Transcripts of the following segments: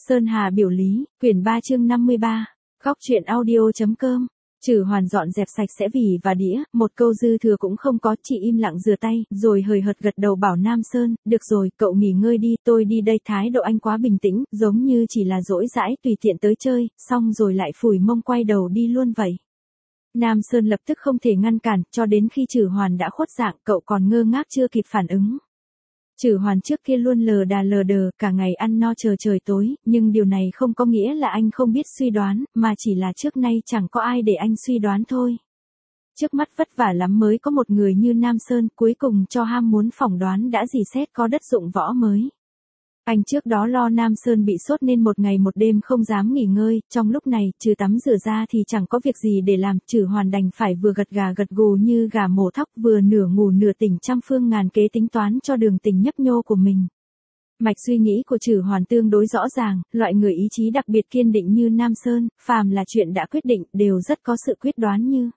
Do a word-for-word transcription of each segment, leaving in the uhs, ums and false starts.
Sơn Hà biểu lý, quyển ba chương năm mươi ba, góc truyện audio.com. Trử Hoàn dọn dẹp sạch sẽ vỉ và đĩa, một câu dư thừa cũng không có, chỉ im lặng rửa tay, rồi hời hợt gật đầu bảo Nam Sơn, được rồi, cậu nghỉ ngơi đi, tôi đi đây. Thái độ anh quá bình tĩnh, giống như chỉ là dỗi dãi tùy tiện tới chơi, xong rồi lại phủi mông quay đầu đi luôn vậy. Nam Sơn lập tức không thể ngăn cản, cho đến khi Trử Hoàn đã khuất dạng, cậu còn ngơ ngác chưa kịp phản ứng. Trử Hoàn trước kia luôn lờ đà lờ đờ, cả ngày ăn no chờ trời tối, nhưng điều này không có nghĩa là anh không biết suy đoán, mà chỉ là trước nay chẳng có ai để anh suy đoán thôi. Trước mắt vất vả lắm mới có một người như Nam Sơn, cuối cùng cho ham muốn phỏng đoán đã dì xét có đất dụng võ mới. Anh trước đó lo Nam Sơn bị sốt nên một ngày một đêm không dám nghỉ ngơi, trong lúc này, trừ tắm rửa ra thì chẳng có việc gì để làm, Trử Hoàn đành phải vừa gật gà gật gù như gà mổ thóc, vừa nửa ngủ nửa tỉnh trăm phương ngàn kế tính toán cho đường tình nhấp nhô của mình. Mạch suy nghĩ của Trử Hoàn tương đối rõ ràng, loại người ý chí đặc biệt kiên định như Nam Sơn, phàm là chuyện đã quyết định, đều rất có sự quyết đoán như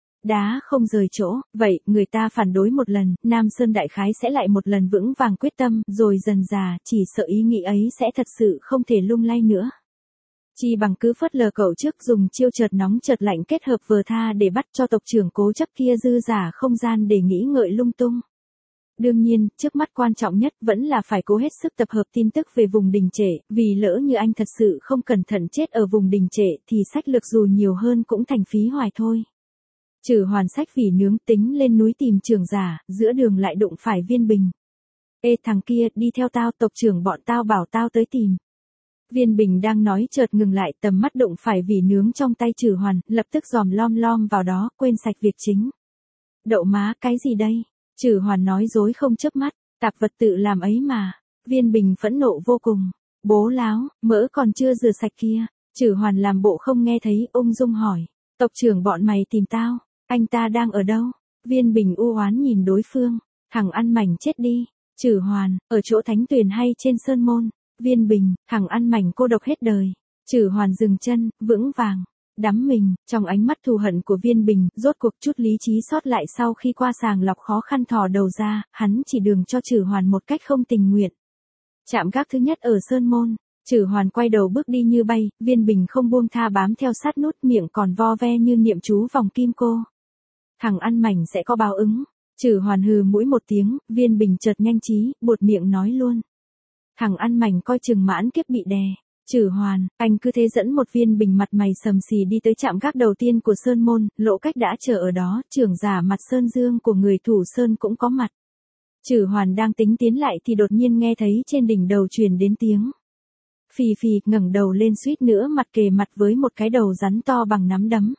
đá không rời chỗ, vậy, người ta phản đối một lần, Nam Sơn đại khái sẽ lại một lần vững vàng quyết tâm, rồi dần dà, chỉ sợ ý nghĩ ấy sẽ thật sự không thể lung lay nữa. Chi bằng cứ phớt lờ cậu trước, dùng chiêu chợt nóng chợt lạnh kết hợp vừa tha để bắt cho tộc trưởng cố chấp kia dư giả không gian để nghĩ ngợi lung tung. Đương nhiên, trước mắt quan trọng nhất vẫn là phải cố hết sức tập hợp tin tức về vùng đình trệ, vì lỡ như anh thật sự không cẩn thận chết ở vùng đình trệ thì sách lược dù nhiều hơn cũng thành phí hoài thôi. Trử Hoàn sách vỉ nướng tính lên núi tìm trưởng giả, giữa đường lại đụng phải Viên Bình. Ê thằng kia, đi theo tao, tộc trưởng bọn tao bảo tao tới tìm. Viên Bình đang nói chợt ngừng lại, tầm mắt đụng phải vỉ nướng trong tay Trử Hoàn, lập tức giòm lom lom vào đó, quên sạch việc chính. Đậu má, cái gì đây? Trử Hoàn nói dối không chớp mắt, tạp vật tự làm ấy mà. Viên Bình phẫn nộ vô cùng. Bố láo, mỡ còn chưa rửa sạch kia. Trử Hoàn làm bộ không nghe thấy, ung dung hỏi. Tộc trưởng bọn mày tìm tao. Anh ta đang ở đâu? Viên Bình u oán nhìn đối phương. Thằng ăn mảnh chết đi. Trử Hoàn, ở chỗ Thánh Tuyền hay trên Sơn Môn? Viên Bình, thằng ăn mảnh cô độc hết đời. Trử Hoàn dừng chân, vững vàng. Đắm mình, trong ánh mắt thù hận của Viên Bình, rốt cuộc chút lý trí sót lại sau khi qua sàng lọc khó khăn thò đầu ra, hắn chỉ đường cho Trử Hoàn một cách không tình nguyện. Trạm gác thứ nhất ở Sơn Môn. Trử Hoàn quay đầu bước đi như bay, Viên Bình không buông tha bám theo sát nút, miệng còn vo ve như niệm chú vòng kim cô. Thằng ăn mảnh sẽ có báo ứng. Trử Hoàn hừ mũi một tiếng, Viên Bình chợt nhanh trí, buột miệng nói luôn. Thằng ăn mảnh coi chừng mãn kiếp bị đè. Trử Hoàn, anh cứ thế dẫn một Viên Bình mặt mày sầm xì đi tới trạm gác đầu tiên của Sơn Môn, Lỗ Cách đã chờ ở đó, trưởng giả mặt Sơn Dương của người thủ Sơn cũng có mặt. Trử Hoàn đang tính tiến lại thì đột nhiên nghe thấy trên đỉnh đầu truyền đến tiếng. Phì phì, ngẩng đầu lên suýt nữa mặt kề mặt với một cái đầu rắn to bằng nắm đấm.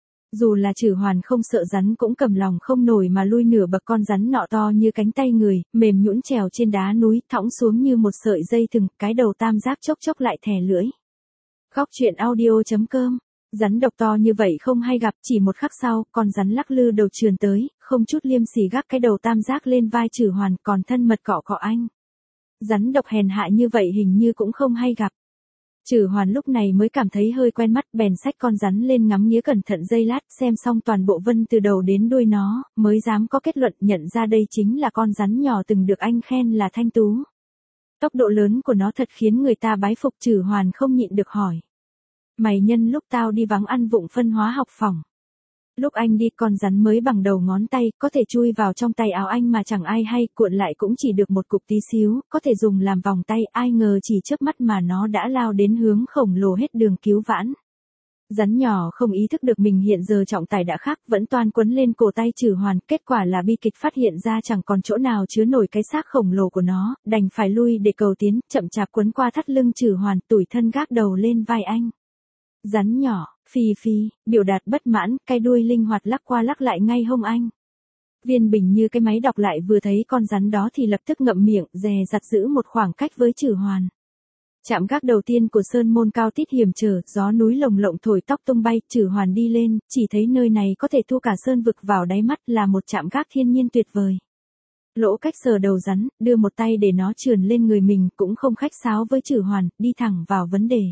Dù là Trử Hoàn không sợ rắn cũng cầm lòng không nổi mà lui nửa bậc, con rắn nọ to như cánh tay người, mềm nhũn trèo trên đá núi, thõng xuống như một sợi dây thừng, cái đầu tam giác chốc chốc lại thè lưỡi. Góc truyện audio.com. Rắn độc to như vậy không hay gặp, chỉ một khắc sau, con rắn lắc lư đầu trườn tới, không chút liêm sỉ gác cái đầu tam giác lên vai Trử Hoàn, còn thân mật cọ cọ anh. Rắn độc hèn hạ như vậy hình như cũng không hay gặp. Trử Hoàn lúc này mới cảm thấy hơi quen mắt, bèn xách con rắn lên ngắm nghía cẩn thận giây lát, xem xong toàn bộ vân từ đầu đến đuôi nó, mới dám có kết luận nhận ra đây chính là con rắn nhỏ từng được anh khen là thanh tú. Tốc độ lớn của nó thật khiến người ta bái phục. Trử Hoàn không nhịn được hỏi. Mày nhân lúc tao đi vắng ăn vụng phân hóa học phòng. Lúc anh đi con rắn mới bằng đầu ngón tay, có thể chui vào trong tay áo anh mà chẳng ai hay, cuộn lại cũng chỉ được một cục tí xíu, có thể dùng làm vòng tay, ai ngờ chỉ chớp mắt mà nó đã lao đến hướng khổng lồ hết đường cứu vãn. Rắn nhỏ không ý thức được mình hiện giờ trọng tài đã khác, vẫn toan quấn lên cổ tay Trử Hoàn, kết quả là bi kịch phát hiện ra chẳng còn chỗ nào chứa nổi cái xác khổng lồ của nó, đành phải lui để cầu tiến, chậm chạp quấn qua thắt lưng Trử Hoàn, tủi thân gác đầu lên vai anh. Rắn nhỏ, phì phì, biểu đạt bất mãn, cái đuôi linh hoạt lắc qua lắc lại ngay hông anh. Viên Bình như cái máy đọc lại vừa thấy con rắn đó thì lập tức ngậm miệng, dè dặt giữ một khoảng cách với Trử Hoàn. Trạm gác đầu tiên của Sơn Môn cao tít hiểm trở, gió núi lồng lộng thổi tóc tung bay, Trử Hoàn đi lên, chỉ thấy nơi này có thể thu cả sơn vực vào đáy mắt, là một trạm gác thiên nhiên tuyệt vời. Lỗ Cách sờ đầu rắn, đưa một tay để nó trườn lên người mình, cũng không khách sáo với Trử Hoàn, đi thẳng vào vấn đề.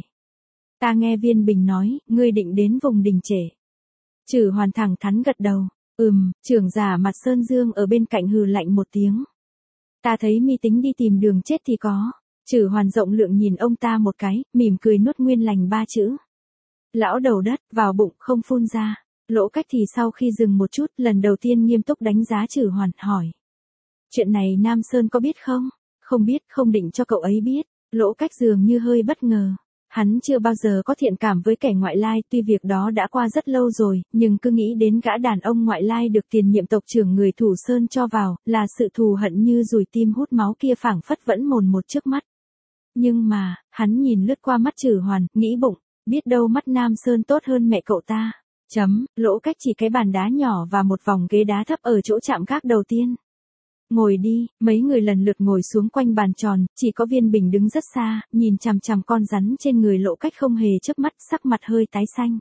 Ta nghe Viên Bình nói, ngươi định đến vùng đình trệ. Trử Hoàn thẳng thắn gật đầu. Ừm, trưởng giả mặt Sơn Dương ở bên cạnh hừ lạnh một tiếng. Ta thấy mi tính đi tìm đường chết thì có. Trử Hoàn rộng lượng nhìn ông ta một cái, mỉm cười nuốt nguyên lành ba chữ. Lão đầu đất, vào bụng không phun ra. Lỗ Cách thì sau khi dừng một chút, lần đầu tiên nghiêm túc đánh giá Trử Hoàn, hỏi. Chuyện này Nam Sơn có biết không? Không biết, không định cho cậu ấy biết. Lỗ Cách dường như hơi bất ngờ. Hắn chưa bao giờ có thiện cảm với kẻ ngoại lai, tuy việc đó đã qua rất lâu rồi, nhưng cứ nghĩ đến gã đàn ông ngoại lai được tiền nhiệm tộc trưởng người Thủ Sơn cho vào, là sự thù hận như dùi tim hút máu kia phảng phất vẫn mồn một trước mắt. Nhưng mà, hắn nhìn lướt qua mắt Trử Hoàn, nghĩ bụng, biết đâu mắt Nam Sơn tốt hơn mẹ cậu ta. Chấm, Lỗ Cách chỉ cái bàn đá nhỏ và một vòng ghế đá thấp ở chỗ chạm gác đầu tiên. Ngồi đi, mấy người lần lượt ngồi xuống quanh bàn tròn, chỉ có Viên Bình đứng rất xa, nhìn chằm chằm con rắn trên người Lỗ Cách không hề chớp mắt, sắc mặt hơi tái xanh.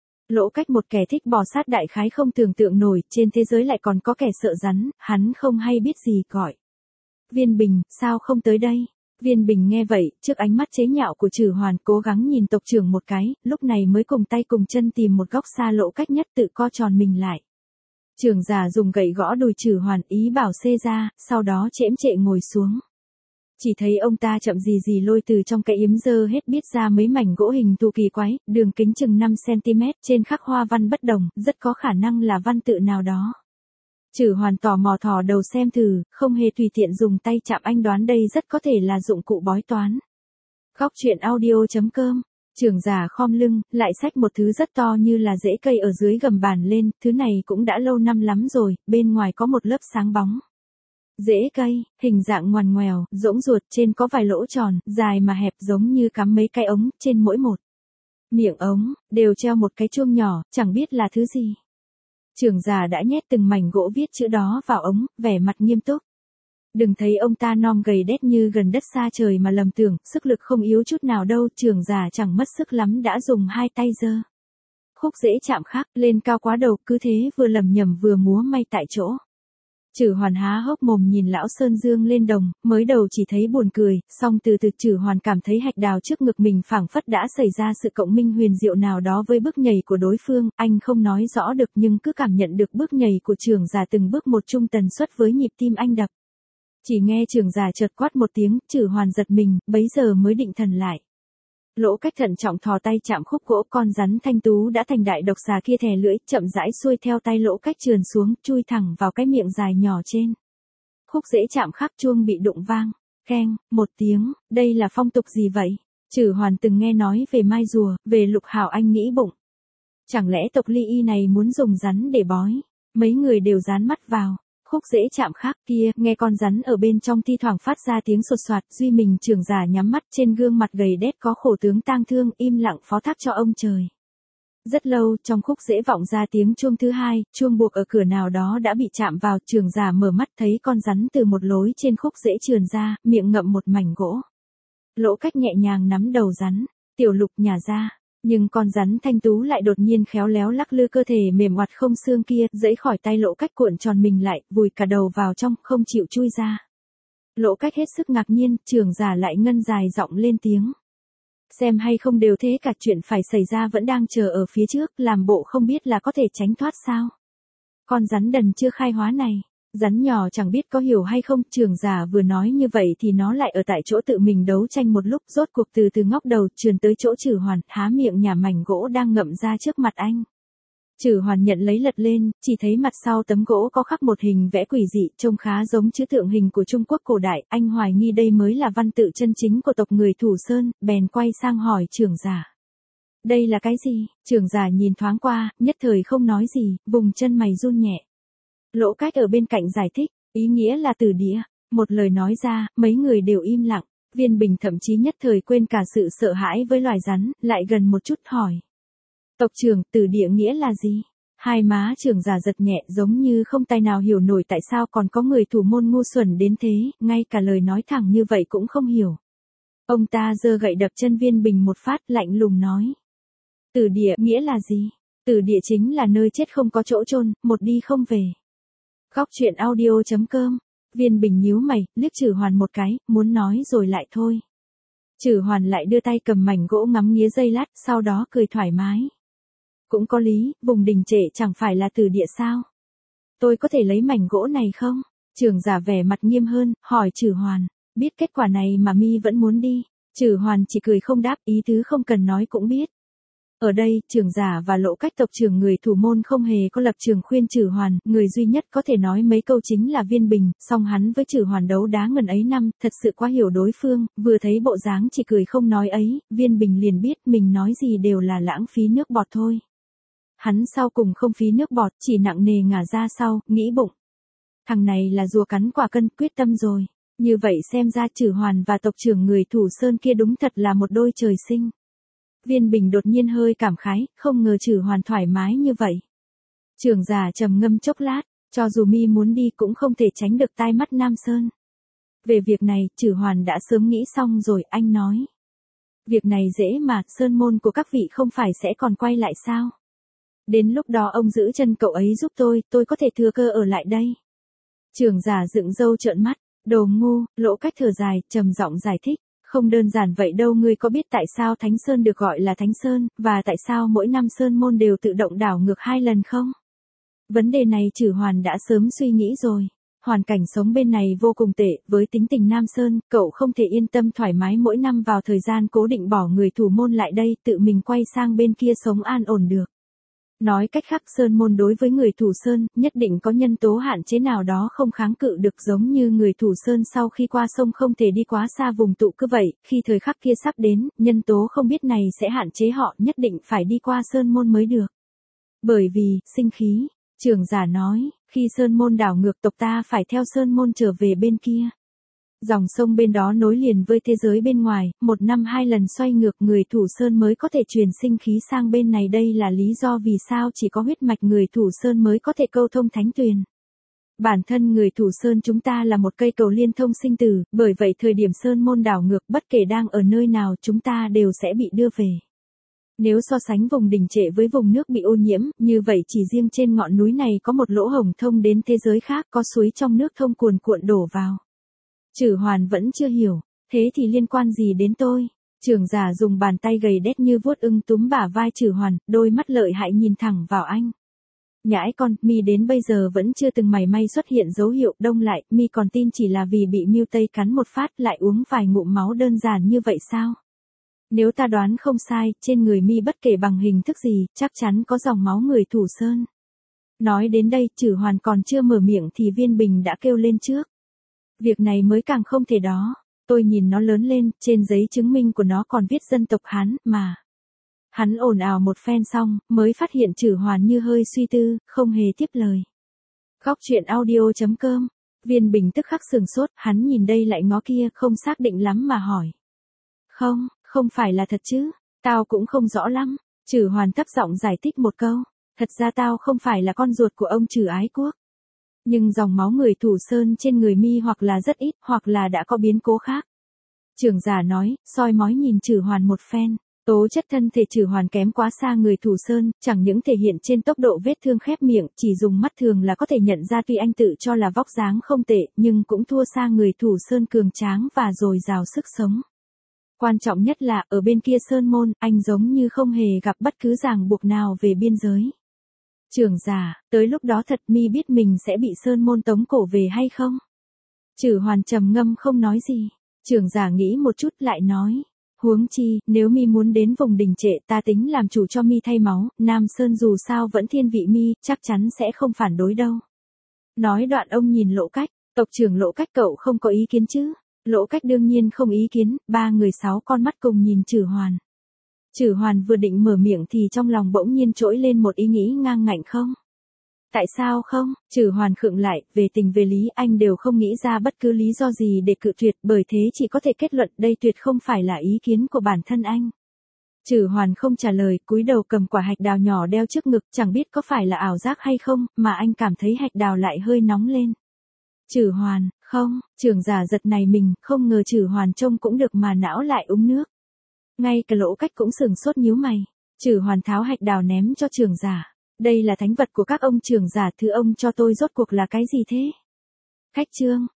Lỗ Cách một kẻ thích bò sát đại khái không tưởng tượng nổi, trên thế giới lại còn có kẻ sợ rắn, hắn không hay biết gì gọi. Viên Bình, sao không tới đây? Viên Bình nghe vậy, trước ánh mắt chế nhạo của Trử Hoàn, cố gắng nhìn tộc trưởng một cái, lúc này mới cùng tay cùng chân tìm một góc xa Lỗ Cách nhất tự co tròn mình lại. Trưởng giả dùng gậy gõ đùi Trử Hoàn, ý bảo xê ra, sau đó chễm chệ ngồi xuống. Chỉ thấy ông ta chậm gì gì lôi từ trong cái yếm dơ hết biết ra mấy mảnh gỗ hình thù kỳ quái, đường kính chừng năm xăng-ti-mét, trên khắc hoa văn bất đồng, rất có khả năng là văn tự nào đó. Trử Hoàn tò mò thò đầu xem thử, không hề tùy tiện dùng tay chạm, anh đoán đây rất có thể là dụng cụ bói toán. Góc truyện audio chấm com. Trưởng giả khom lưng, lại xách một thứ rất to như là rễ cây ở dưới gầm bàn lên, thứ này cũng đã lâu năm lắm rồi, bên ngoài có một lớp sáng bóng. Rễ cây, hình dạng ngoằn ngoèo, rỗng ruột, trên có vài lỗ tròn, dài mà hẹp giống như cắm mấy cái ống, trên mỗi một miệng ống, đều treo một cái chuông nhỏ, chẳng biết là thứ gì. Trưởng giả đã nhét từng mảnh gỗ viết chữ đó vào ống, vẻ mặt nghiêm túc. Đừng thấy ông ta non gầy đét như gần đất xa trời mà lầm tưởng, sức lực không yếu chút nào đâu, trưởng giả chẳng mất sức lắm đã dùng hai tay giơ khúc rễ chạm khác lên cao quá đầu, cứ thế vừa lầm nhầm vừa múa may tại chỗ. Trử Hoàn há hốc mồm nhìn lão Sơn Dương lên đồng, mới đầu chỉ thấy buồn cười, song từ từ Trử Hoàn cảm thấy hạch đào trước ngực mình phảng phất đã xảy ra sự cộng minh huyền diệu nào đó với bước nhảy của đối phương, anh không nói rõ được nhưng cứ cảm nhận được bước nhảy của trưởng giả từng bước một chung tần suất với nhịp tim anh đập. Chỉ nghe trưởng giả chợt quát một tiếng, Trử Hoàn giật mình, bấy giờ mới định thần lại. Lỗ Cách thận trọng thò tay chạm khúc gỗ, con rắn thanh tú đã thành đại độc xà kia thè lưỡi, chậm rãi xuôi theo tay Lỗ Cách trườn xuống, chui thẳng vào cái miệng dài nhỏ trên. Khúc rễ chạm khắc chuông bị đụng vang, keng, một tiếng, đây là phong tục gì vậy? Trử Hoàn từng nghe nói về mai rùa, về lục hào, anh nghĩ bụng. Chẳng lẽ tộc Ly Y này muốn dùng rắn để bói? Mấy người đều dán mắt vào. Khúc rễ chạm khác kia, nghe con rắn ở bên trong thi thoảng phát ra tiếng sột soạt, duy mình trưởng giả nhắm mắt, trên gương mặt gầy đét có khổ tướng tang thương, im lặng phó thác cho ông trời. Rất lâu, trong khúc rễ vọng ra tiếng chuông thứ hai, chuông buộc ở cửa nào đó đã bị chạm vào, trưởng giả mở mắt thấy con rắn từ một lối trên khúc rễ trườn ra, miệng ngậm một mảnh gỗ. Lỗ Cách nhẹ nhàng nắm đầu rắn, tiểu Lục nhả ra. Nhưng con rắn thanh tú lại đột nhiên khéo léo lắc lư cơ thể mềm oặt không xương kia, giãy khỏi tay Lỗ Cách, cuộn tròn mình lại, vùi cả đầu vào trong, không chịu chui ra. Lỗ Cách hết sức ngạc nhiên, trưởng giả lại ngân dài giọng lên tiếng. Xem hay không đều thế cả, chuyện phải xảy ra vẫn đang chờ ở phía trước, làm bộ không biết là có thể tránh thoát sao. Con rắn đần chưa khai hóa này. Rắn nhỏ chẳng biết có hiểu hay không, trưởng giả vừa nói như vậy thì nó lại ở tại chỗ tự mình đấu tranh một lúc, rốt cuộc từ từ ngóc đầu trườn tới chỗ Trử Hoàn, há miệng nhả mảnh gỗ đang ngậm ra trước mặt anh. Trử Hoàn nhận lấy lật lên, chỉ thấy mặt sau tấm gỗ có khắc một hình vẽ quỷ dị, trông khá giống chữ tượng hình của Trung Quốc cổ đại, anh hoài nghi đây mới là văn tự chân chính của tộc người Thủ Sơn, bèn quay sang hỏi trưởng giả. Đây là cái gì? Trưởng giả nhìn thoáng qua, nhất thời không nói gì, vùng chân mày run nhẹ. Lỗ Cách ở bên cạnh giải thích, ý nghĩa là tử địa. Một lời nói ra, mấy người đều im lặng. Viên Bình thậm chí nhất thời quên cả sự sợ hãi với loài rắn, lại gần một chút hỏi. Tộc trưởng, tử địa nghĩa là gì? Hai má trưởng giả giật nhẹ, giống như không tài nào hiểu nổi tại sao còn có người thủ môn ngu xuẩn đến thế, ngay cả lời nói thẳng như vậy cũng không hiểu. Ông ta giơ gậy đập chân Viên Bình một phát, lạnh lùng nói. Tử địa nghĩa là gì? Tử địa chính là nơi chết không có chỗ chôn, một đi không về. Góc truyện audio chấm com. Viên Bình nhíu mày, liếc Trử Hoàn một cái, muốn nói rồi lại thôi. Trử Hoàn lại đưa tay cầm mảnh gỗ ngắm nghía giây lát, sau đó cười thoải mái. Cũng có lý, vùng đình trệ chẳng phải là tử địa sao? Tôi có thể lấy mảnh gỗ này không? Trưởng giả vẻ mặt nghiêm hơn, hỏi Trử Hoàn. biết kết quả này mà mi vẫn muốn đi. Trử Hoàn chỉ cười không đáp, ý tứ không cần nói cũng biết. Ở đây, Trưởng Giả và Lỗ Cách tộc trưởng người thủ môn không hề có lập trường khuyên Trử Hoàn, người duy nhất có thể nói mấy câu chính là Viên Bình, song hắn với Trử Hoàn đấu đá ngần ấy năm, thật sự quá hiểu đối phương, vừa thấy bộ dáng chỉ cười không nói ấy, Viên Bình liền biết mình nói gì đều là lãng phí nước bọt thôi. Hắn sau cùng không phí nước bọt, chỉ nặng nề ngả ra sau, nghĩ bụng. Thằng này là rùa cắn quả cân, quyết tâm rồi. Như vậy xem ra Trử Hoàn và tộc trưởng người Thủ Sơn kia đúng thật là một đôi trời sinh. Viên Bình đột nhiên hơi cảm khái, không ngờ Trử Hoàn thoải mái như vậy. Trưởng Giả trầm ngâm chốc lát, cho dù mi muốn đi cũng không thể tránh được tai mắt Nam Sơn. Về việc này, Trử Hoàn đã sớm nghĩ xong rồi, anh nói. Việc này dễ mà, sơn môn của các vị không phải sẽ còn quay lại sao? Đến lúc đó ông giữ chân cậu ấy giúp tôi, tôi có thể thừa cơ ở lại đây. Trưởng Giả dựng râu trợn mắt, đồ ngu, Lỗ Cách thở dài, trầm giọng giải thích. Không đơn giản vậy đâu, ngươi có biết tại sao Thánh Sơn được gọi là Thánh Sơn, và tại sao mỗi năm Sơn môn đều tự động đảo ngược hai lần không? Vấn đề này Trử Hoàn đã sớm suy nghĩ rồi. Hoàn cảnh sống bên này vô cùng tệ, với tính tình Nam Sơn, cậu không thể yên tâm thoải mái mỗi năm vào thời gian cố định bỏ người thủ môn lại đây, tự mình quay sang bên kia sống an ổn được. Nói cách khác, Sơn môn đối với người Thủ Sơn, nhất định có nhân tố hạn chế nào đó không kháng cự được, giống như người Thủ Sơn sau khi qua sông không thể đi quá xa vùng tụ cứ vậy, khi thời khắc kia sắp đến, nhân tố không biết này sẽ hạn chế họ, nhất định phải đi qua Sơn môn mới được. Bởi vì, sinh khí, Trưởng Giả nói, khi Sơn môn đảo ngược tộc ta phải theo Sơn môn trở về bên kia. Dòng sông bên đó nối liền với thế giới bên ngoài, một năm hai lần xoay ngược, người Thủ Sơn mới có thể truyền sinh khí sang bên này, đây là lý do vì sao chỉ có huyết mạch người Thủ Sơn mới có thể câu thông thánh tuyền. Bản thân người Thủ Sơn chúng ta là một cây cầu liên thông sinh tử, bởi vậy thời điểm Sơn môn đảo ngược bất kể đang ở nơi nào chúng ta đều sẽ bị đưa về. Nếu so sánh vùng đỉnh trệ với vùng nước bị ô nhiễm, như vậy chỉ riêng trên ngọn núi này có một lỗ hổng thông đến thế giới khác, có suối trong nước thông cuồn cuộn đổ vào. Trử Hoàn vẫn chưa hiểu, thế thì liên quan gì đến tôi? Trưởng Giả dùng bàn tay gầy đét như vuốt ưng túm bả vai Trử Hoàn, đôi mắt lợi hại nhìn thẳng vào anh. Nhãi con, mi đến bây giờ vẫn chưa từng mảy may xuất hiện dấu hiệu đông lại, mi còn tin chỉ là vì bị Miêu Tây cắn một phát lại uống vài ngụm máu đơn giản như vậy sao? Nếu ta đoán không sai, trên người mi bất kể bằng hình thức gì, chắc chắn có dòng máu người Thủ Sơn. Nói đến đây, Trử Hoàn còn chưa mở miệng thì Viên Bình đã kêu lên trước. Việc này mới càng không thể đó, tôi nhìn nó lớn lên, trên giấy chứng minh của nó còn viết dân tộc Hán, mà. Hắn ồn ào một phen xong, mới phát hiện Trử Hoàn như hơi suy tư, không hề tiếp lời. Góc truyện audio chấm com, Viên Bình tức khắc sừng sốt, hắn nhìn đây lại ngó kia, không xác định lắm mà hỏi. Không, không phải là thật chứ, tao cũng không rõ lắm, Trử Hoàn thấp giọng giải thích một câu, thật ra tao không phải là con ruột của ông Trử Ái Quốc. Nhưng dòng máu người Thủ Sơn trên người mi hoặc là rất ít, hoặc là đã có biến cố khác. Trưởng Giả nói, soi mói nhìn Trử Hoàn một phen, tố chất thân thể Trử Hoàn kém quá xa người Thủ Sơn, chẳng những thể hiện trên tốc độ vết thương khép miệng, chỉ dùng mắt thường là có thể nhận ra, tuy anh tự cho là vóc dáng không tệ, nhưng cũng thua xa người Thủ Sơn cường tráng và dồi dào sức sống. Quan trọng nhất là, ở bên kia Sơn môn, anh giống như không hề gặp bất cứ ràng buộc nào về biên giới. Trưởng Giả, tới lúc đó thật mi biết mình sẽ bị Sơn môn tống cổ về hay không? Trử Hoàn trầm ngâm không nói gì. Trưởng Giả nghĩ một chút lại nói. Huống chi, nếu mi muốn đến vùng đỉnh trệ ta tính làm chủ cho mi thay máu, Nam Sơn dù sao vẫn thiên vị mi, chắc chắn sẽ không phản đối đâu. Nói đoạn ông nhìn Lỗ Cách, tộc trưởng Lỗ Cách cậu không có ý kiến chứ? Lỗ Cách đương nhiên không ý kiến, ba người sáu con mắt cùng nhìn Trử Hoàn. Trử Hoàn vừa định mở miệng thì trong lòng bỗng nhiên trỗi lên một ý nghĩ ngang ngạnh không. Tại sao không? Trử Hoàn khựng lại, về tình về lý anh đều không nghĩ ra bất cứ lý do gì để cự tuyệt, bởi thế chỉ có thể kết luận đây tuyệt không phải là ý kiến của bản thân anh. Trử Hoàn không trả lời, cúi đầu cầm quả hạch đào nhỏ đeo trước ngực, chẳng biết có phải là ảo giác hay không, mà anh cảm thấy hạch đào lại hơi nóng lên. Trử Hoàn, không, Trưởng Giả giật này mình, không ngờ Trử Hoàn trông cũng được mà não lại uống nước. Ngay cả Lỗ Cách cũng sừng sốt nhíu mày. Trử Hoàn tháo hạch đào ném cho Trưởng Giả. Đây là thánh vật của các ông Trưởng Giả, thứ ông cho tôi rốt cuộc là cái gì thế? Khách trương,